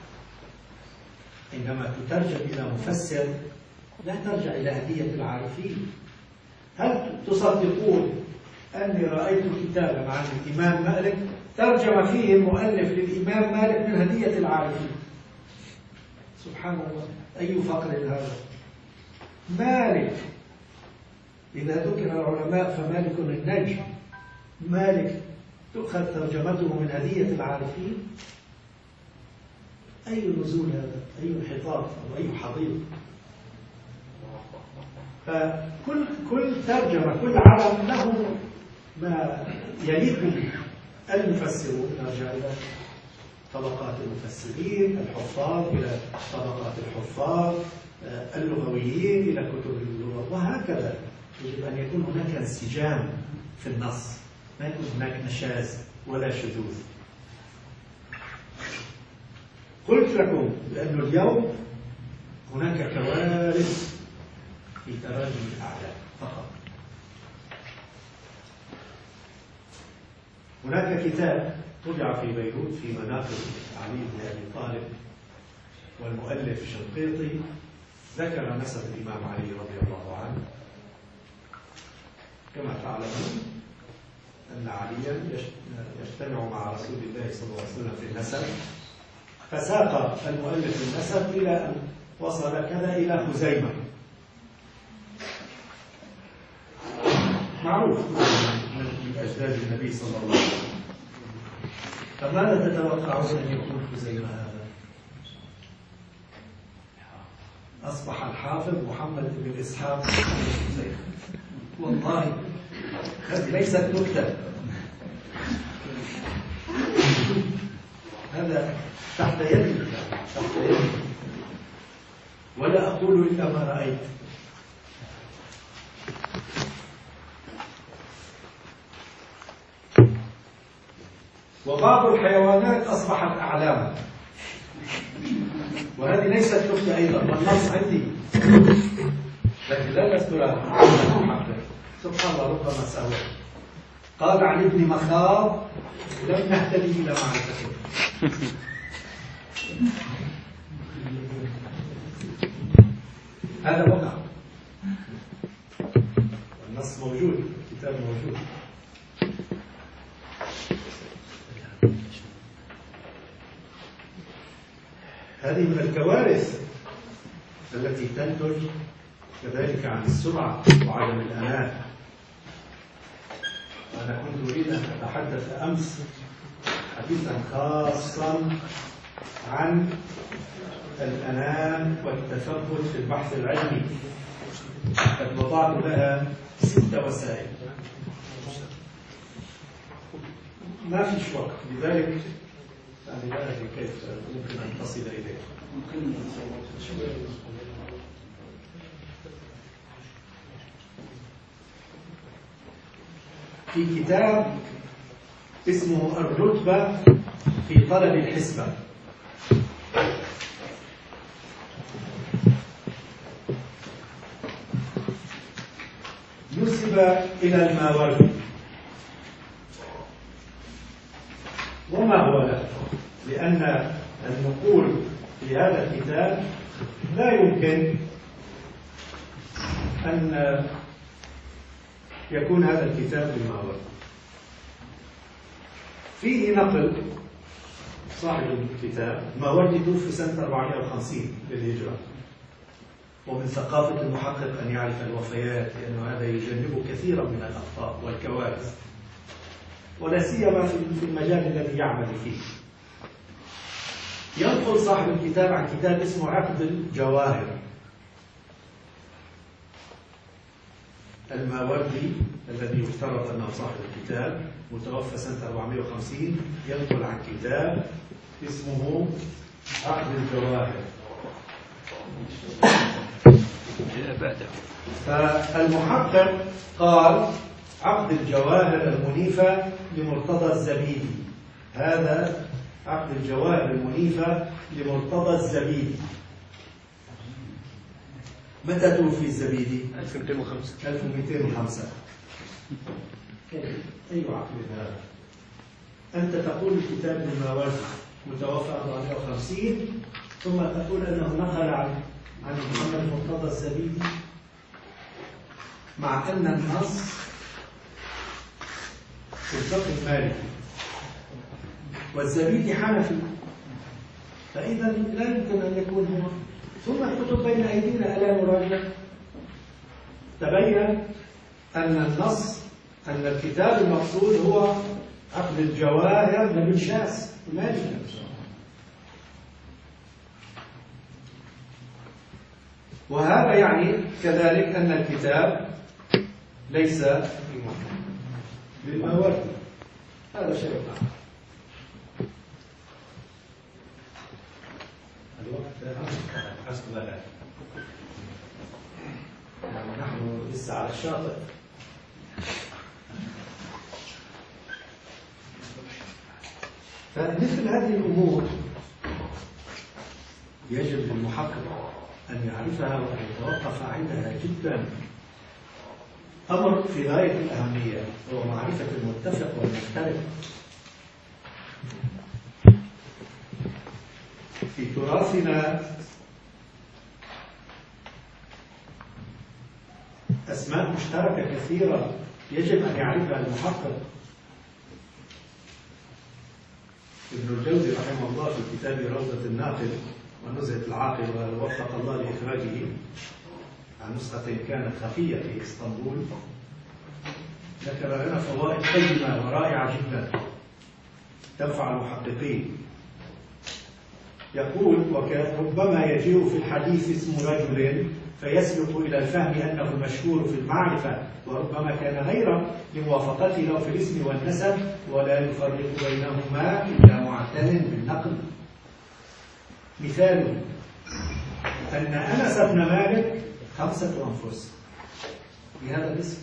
عندما تترجم إلى مفسر لا ترجع إلى هدية العارفين. هل تصدقون أني رأيت كتابا عن الإمام مالك ترجم فيه المؤلف للإمام مالك من هدية العارفين؟ سبحان الله، أي فقر هذا! مالك إذا ذكر العلماء فمالك النجم، مالك تؤخذ ترجمته من هدية العارفين؟ أي نزول هذا؟ أي انحطاط أو أي حضيض؟ فكل ترجمة كل علم له ما يليق به. المفسرون نرجع إلى طبقات المفسرين، الحفاظ إلى طبقات الحفاظ، اللغويين إلى كتب اللغة، وهكذا. يجب أن يكون هناك انسجام في النص، ما يكون هناك نشاز ولا شذوذ. قلت لكم بأن اليوم هناك كوارث في تراجم الأعلام فقط. هناك كتاب طبع في بيروت في مناقب علي بن أبي طالب، والمؤلف شنقيطي ذكر نسب الإمام علي رضي الله عنه كما تعلمون أن عليا يجتمع مع رسول الله صلى الله عليه وسلم في النسب، فساق المؤلف النسب إلى أن وصل كذا إلى خزيمة، معروف من أجداد النبي صلى الله عليه وسلم. فماذا تتوقعون أن يكون خزيمة هذا؟ أصبح الحافظ محمد بن إسحاق خزيمة. والله هذه ليست نكتة، هذا تحت يدي، تحت يدي، ولا أقول إلا ما رأيت. وبعض الحيوانات أصبحت أعلاما، وهذه ليست نكتة أيضا، والنص عندي لكن لا نذكرها. سبحان الله ربما سأوى. قال عن ابن مخاض: لم نهتدي إلى معرفته. هذا وقع، النص موجود، الكتاب موجود. هذه من الكوارث التي تنتج كذلك عن السرعة وعدم الأمان. أنا كنت أريد أن أتحدث أمس حديثا خاصا عن الأمان والتثبت في البحث العلمي، قد وضعت لها 6 وسائل، ما فيش وقت، لذلك يعني لا أدري كيف ممكن أن تصل إليه. في كتاب اسمه الرتبة في طلب الحسبة، نسب إلى الماوردي. وما هو له؟ لأن النقول في هذا الكتاب لا يمكن أن يكون هذا الكتاب للماوردي. فيه نقل صاحب الكتاب، الماوردي توفي سنة 450 للهجرة، ومن ثقافة المحقق أن يعرف الوفيات، لأنه هذا يجنبه كثيرا من الأخطاء والكوارث، ولا سيما في المجال الذي يعمل فيه. ينقل صاحب الكتاب عن كتاب اسمه عقد الجواهر. الماوردي الذي يفترض أنه صاحب الكتاب متوفى سنة 450، ينقل عن كتاب اسمه عقد الجواهر. فالمحقق قال: عقد الجواهر المنيفة لمرتضى الزبيدي. هذا عقد الجواهر المنيفة لمرتضى الزبيدي. متى توفي الزبيدي؟ 1205. 1205. أي عقد هذا؟ أنت تقول الكتاب الماوردي متوفى 450، ثم تقول أنه نقل عن محمد مرتضى الزبيدي، مع أن النص في الفقه المالكي والزبيدي حنفي، فإذا لا يمكن أن يكون هو. ثم الكتب بين أيدينا ألا نراجع؟ تبين أن النص، أن الكتاب المقصود هو عقد الجواهر لابن شاس المالكي. وهذا يعني كذلك أن الكتاب ليس للماوردي. هذا شيء آخر. الوقت حسب ذلك، نحن لسه على الشاطئ. فمثل هذه الأمور يجب للمحقق أن يعرفها وأن يتوقف عندها جدا. أمر في غاية الأهمية هو معرفة المتفق والمختلف. في تراثنا أسماء مشتركة كثيرة يجب أن يعرفها المحقق. ابن الجوزي رحمه الله في كتاب روضة الناقل ونزهة العاقل ووفق الله لإخراجه عن نسخة كانت خفية في إسطنبول، ذكر لنا فوائد قيمة ورائعة جدا تنفع المحققين. يقول: ربما يجيء في الحديث اسم رجل فيسلك إلى الفهم أنه المشهور في المعرفة، وربما كان غير لموافقته له في الاسم والنسب، ولا يفرق بينهما إلا معتن بالنقل. مثال: أن أنس بن مالك 5 أنفس بهذا الاسم،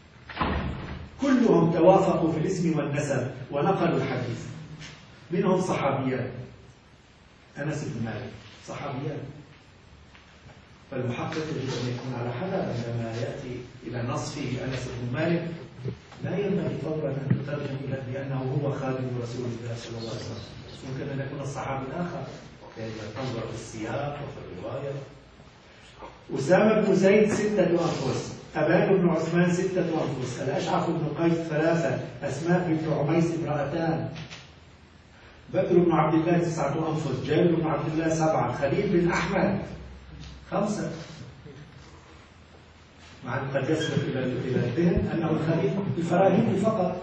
كلهم توافقوا في الاسم والنسب ونقلوا الحديث، منهم صحابيان. أنس بن مالك صحابيان، فالمحقق يجب أن يكون على حذر عندما يأتي إلى نص فيه أنس بن مالك، لا ينبغي فورا أن تترجم إلى بأنه هو خادم رسول الله صلى الله عليه وسلم، ممكن أن يكون الصحابي الآخر، إذا تنظر في السياق وفي الرواية. أسامة بن زيد 6 أنفس، أبان بن عثمان 6 أنفس، الأشعث بن قيس 3، أسماء بنت عميس 2، بكر بن عبد الله 9 أنفس، جابر بن عبد الله 7، خليل بن أحمد 5. مع أن قد يصل إلى الذهن أنه الخليل الفراهيد فقط،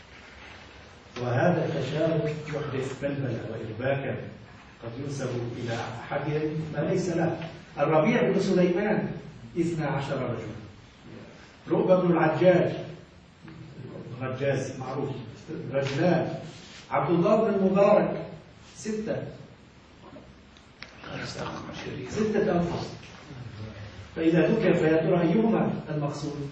وهذا التشابه يحدث بلبلة وإرباكا، قد ينسب إلى أحد ما ليس له. الربيع بن سليمان 12 رجلا، رؤبة بن العجاج الرجاز معروف رجلان، عبد الله بن المبارك 6 أنفس. فإذا ذكر فيا ترى أيهما المقصود؟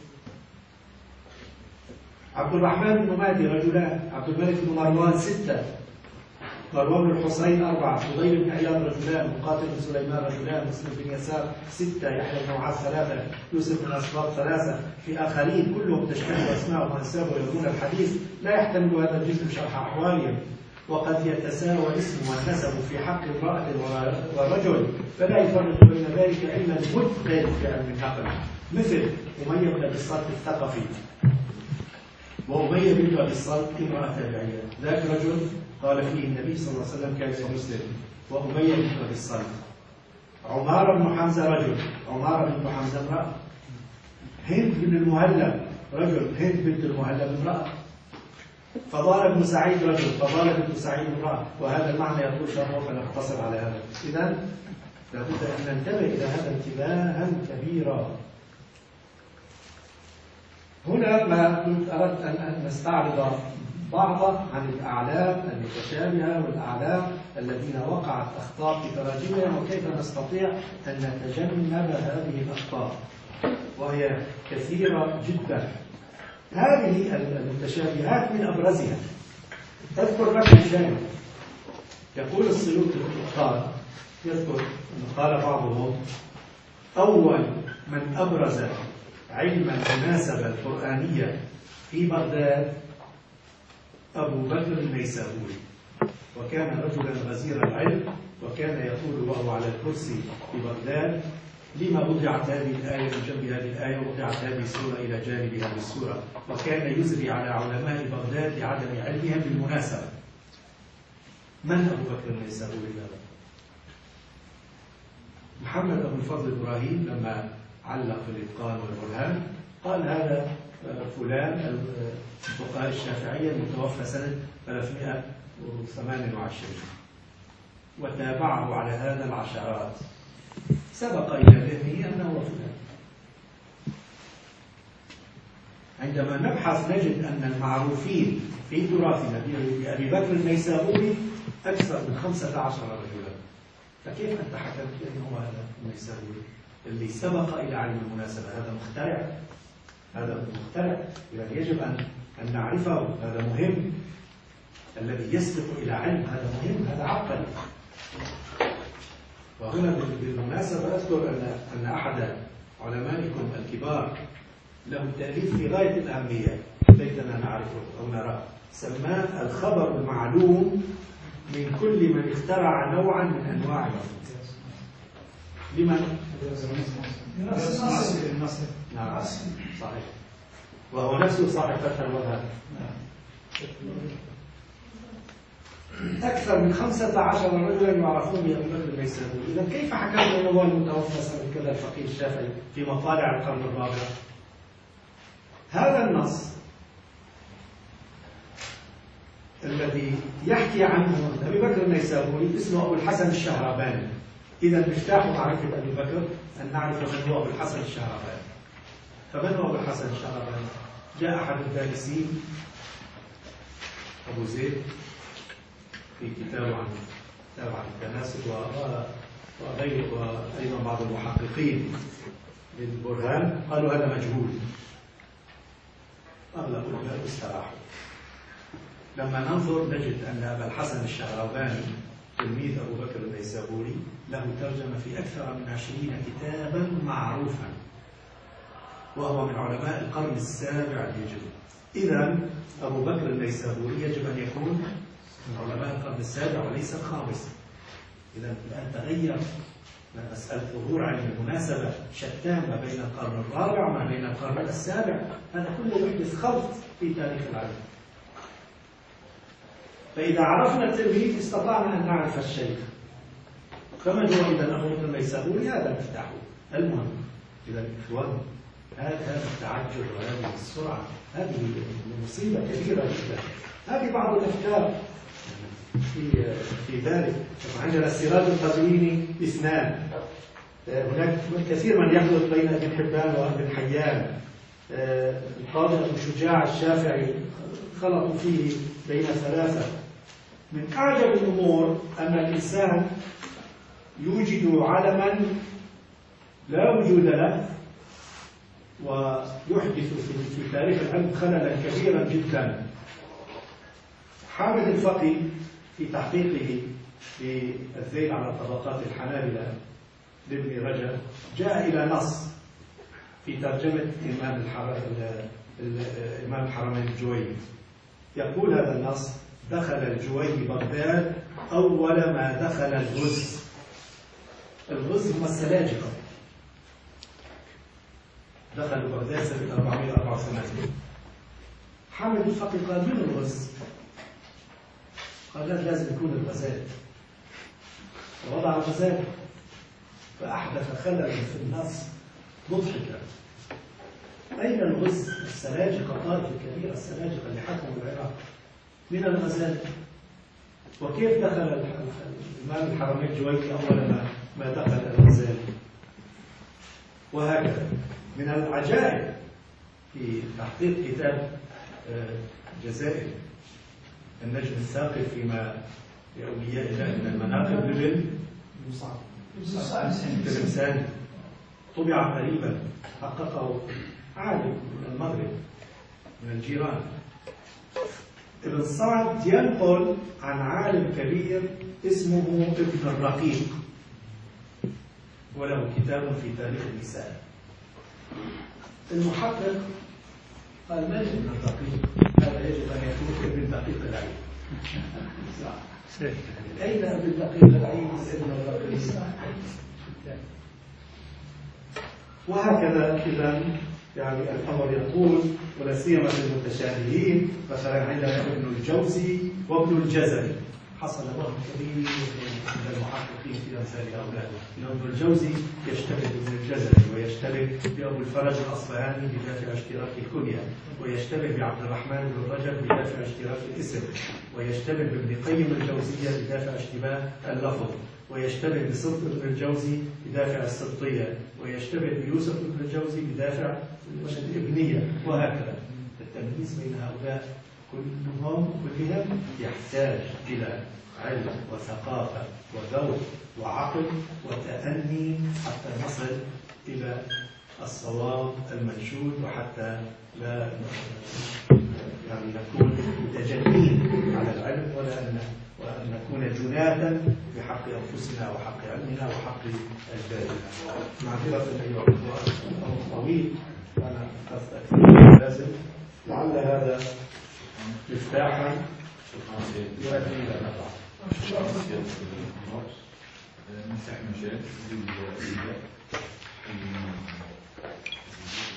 عبد الرحمن بن مهدي رجلان، عبد الملك بن مروان 6، مروان بن الحصين 4، فضيل بن عياض رجلان، مقاتل بن سليمان رجلان، مسلم بن يسار 6، يحيى بن معاذ 3، يوسف بن أسباط 3، في آخرين كلهم تشتبه أسماء وأنساب ويروون الحديث، لا يحتمل هذا الجزء شرح أحوالهم، وقد يتساوى الاسم والنسب في حق امرأة ورجل، فلا يفرق بين ذلك إلا المتقن في علم النقل، مثل أمية بن أبي الصلت الثقفي وأمية بنت أبي الصلت امرأة تابعية. ذاك رجل قال فيه النبي صلى الله عليه وسلم كان مسلم، وأمية بنت أبي الصلت. عمارة بن حمزة رجل، عمارة بنت حمزة امرأة. هند بن المهلب رجل، هند بنت المهلب امرأة. فضالة بن سعيد رجل، فضالة بنت سعيد امرأة. وهذا المعنى يطول شرحه فنقتصر على هذا. إذن لابد أن ننتبه إلى هذا انتباها كبيرا. هنا ما كنت أردت أن نستعرض بعض عن الأعلام المتشابهة والأعلام الذين وقعت أخطاء في تراجمها، وكيف نستطيع أن نتجنب هذه الأخطاء، وهي كثيرة جدا. هذه المتشابهات من أبرزها أذكر لكم شيء. يقول السيوطي قال، يذكر قال بعضهم: أول من أبرز علم المناسبة القرآنية في بغداد أبو بكر النيسابوري، وكان رجلا غزير العلم، وكان يقول وهو على الكرسي في بغداد: لما وضعت هذه الآية من جنب هذه الآية، ووضعت هذه السورة إلى جانب هذه السورة. وكان يزري على علماء بغداد لعدم علمهم بالمناسبة. من أبو بكر النيسابوري هذا؟ محمد أبو الفضل إبراهيم لما علق في الإتقان والبرهان قال: هذا فلان الفقهاء الشافعية المتوفى سنة 328، وتابعه على هذا العشرات، سبق إلى ذهنه أنه فلان. عندما نبحث نجد أن المعروفين في تراثنا بأبي بكر النيسابوري أكثر من 15 رجلا، فكيف أنت حكمت أنه هذا النيسابوري اللي سبق إلى علم المناسبة؟ هذا مخترع، هذا مخترع. يعني يجب أن نعرفه، هذا مهم. الذي يسبق إلى علم هذا مهم، هذا عقل. وهنا بالمناسبة أذكر أن أحد علمائكم الكبار له تأليف في غاية الأهمية ليتنا نعرفه أو نراه، سماه الخبر المعلوم من كل من اخترع نوعا من أنواع العلوم. لمن؟ النصر. نعم صحيح. وهو نفسه صاحب فتح الوهاب. أكثر من 15 رجلا يعرفون بأبي بكر النيسابوري. إذا كيف حكمنا أنه هو المتوفى سنة كذا الفقيه الشافعي في مطالع القرن الرابع؟ هذا النص الذي يحكي عنه أبي بكر النيسابوري اسمه أبو الحسن الشهراباني. إذا مفتاح معرفة أبي بكر أن نعرف من هو أبو الحسن الشهراباني. فمن هو أبو الحسن الشهراباني؟ جاء أحد الدارسين أبو زيد في كتابه عن التناسب وغيره، وأيضا بعض المحققين للبرهان قالوا هذا مجهول. أغلب العلماء استراحوا. لما ننظر نجد أن أبا الحسن الشهراباني تلميذ أبو بكر النيسابوري له ترجمة في أكثر من 20 كتابا معروفا، وهو من علماء القرن السابع الهجري. إذا أبو بكر النيسابوري يجب أن يكون من علماء القرن السابع وليس الخامس. إذا الآن تغير مسألة ظهور علم المناسبة شتان بين القرن الرابع وما بين القرن السابع. هذا كله يحدث خلط في تاريخ العلم. فإذا عرفنا التلميذ استطعنا أن نعرف الشيخ. فمن هو إذا أبو بكر النيسابوري؟ هذا مفتاحه. المهم إذا الإخوان هذا التعجل وهذه السرعة هذه مصيبة كبيرة جدا. هذه بعض الأفكار في ذلك. عندنا السراج القزويني اثنان. هناك كثير من يخلط بين ابن حبان وابن حيان. القاضي أبو شجاع الشافعي خلطوا فيه بين ثلاثة. من أعجب الأمور أن الإنسان يوجد علما لا وجود له ويحدث في تاريخ العلم خللا كبيرا جدا. حامد الفقي في تحقيقه في الذيل على طبقات الحنابلة لابن رجب جاء إلى نص في ترجمة إمام الحرمين الجويني. يقول هذا النص: دخل الجويني بغداد أول ما دخل الغز. الغز هم السلاجقة. دخلوا بغداد سنة 484. حامد الفقي قال: من الغز؟ قال: لازم يكون الغزال. ووضع الغزال فأحدث خللا في النص مضحكا. أين الغز؟ السلاجقة، الطائفة الكبيرة السلاجقة اللي حكموا العراق، من الغزال. وكيف دخل الإمام الحرمين الجويني أول ما دخل الغزال؟ وهكذا. من العجائب في تحقيق كتاب جزائر النجم الثاقب فيما لأولياء الله من المناقب لابن تلمساني، طبع قريبا، حققه عالم من المغرب من الجيران. ابن سعد ينقل عن عالم كبير اسمه ابن الرقيق، وله كتاب في تاريخ النساء. المحقق قال: ما ابن الرقيق؟ هذا يجب أن يكون ابن دقيق العيد. أين ابن دقيق العيد؟ ابن الرقيق. وهكذا. إذا يعني الأمر يطول، ولا سيما المتشابهين. مثلا عندنا ابن الجوزي وابن الجزري، حصل وهم كبير عند المحققين في أمثال هؤلاء. ابن الجوزي يشتبه بابن الجزري، ويشتبه بأبو الفرج الأصفهاني بدافع اشتراك الكنية، ويشتبه بعبد الرحمن بن رجب بدافع اشتراك الاسم، ويشتبه بابن قيم الجوزية بدافع اشتباه اللفظ، ويشتبه بسبط بن الجوزي بدافع السبطية، ويشتبه بيوسف بن الجوزي بدافع الابنية، وهكذا. التمييز بين هؤلاء كلهم يحتاج إلى علم وثقافة وذوق وعقل وتأني حتى نصل إلى الصواب المنشود، وحتى لا يعني نكون متجنين على العلم، وأن نكون جناة بحق أنفسنا وحق علمنا وحق أجدادنا. معذرة أيها الأخوة، الأمر طويل وأنا أخذت أكثر من اللازم. لعل هذا مفتاحا يؤدي إلى نفع. نفتح مجال